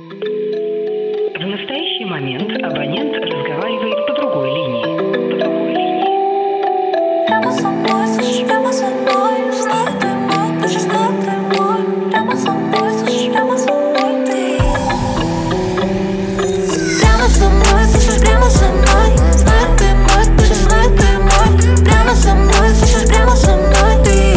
В настоящий момент абонент разговаривает по другой линии. Прямо со мной, слышишь, прямо со мной. Знаю, ты мой, точно знаю, ты мой. Прямо со мной, слышишь, прямо со мной ты. Прямо со мной, слышишь, прямо со мной. Знаю, ты мой, точно знаю, ты мой. Прямо со мной, слышишь, прямо со мной ты.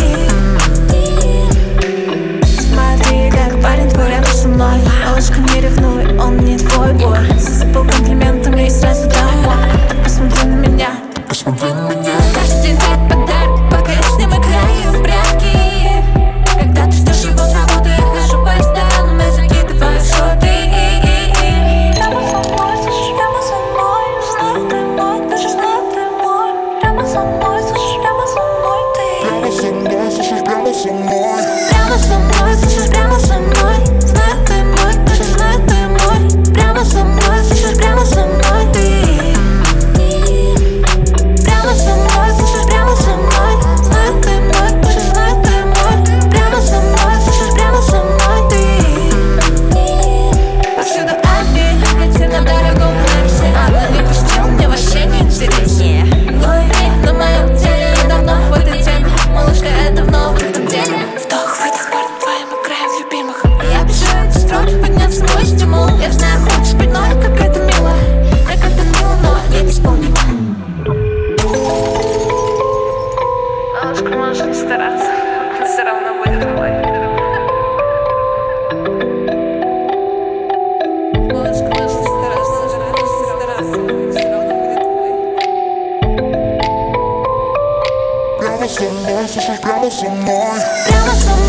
Смотри, как парень твой рядом со мной. Малышка, не ревнуй, он не твой бой. Засыпал комплиментами и сразу домой. Ты посмотри на меня, ты посмотри на меня. Каждый день дарит подарок, пока я с ним играю в прятки. Когда ты ждешь его с работы, я хожу по ресторанам и закидываю шоты. Прямо со мной, слышишь, прямо со мной. Знаю, ты мой, даже знаю, ты мой. Прямо со мной, слышишь, прямо со мной ты. Прямо со мной, слышишь, прямо со мной. Прямо со мной, слышишь, прямо со мной. Знаю, ты мой, даже знаю, ты мой. Прямо со мной, слышишь, прямо со мной ты. Прямо со мной, слышишь, прямо со мной. Знаю, ты мой, даже знаю, ты мой. Прямо со мной, слышишь, прямо со мной ты. Повсюду они, хотя на дорогом Мерсе. Она не пустил, мне вообще не интереснее. Лови на моем теле, я давно в этой теме. Малышка, я давно в этом деле. Вдох, выдох, спорт, твоим играем в любимых. Я пишу эти строки, подняться мой стимул. Я знаю, хочешь быть, но как это мило. Как это мило, но неисполнимо. Малышка, можешь не стараться, все равно будет твой. Малышка, можешь не стараться, все равно будет твой. Прямо со мной, слышишь, прямо со мной. Прямо со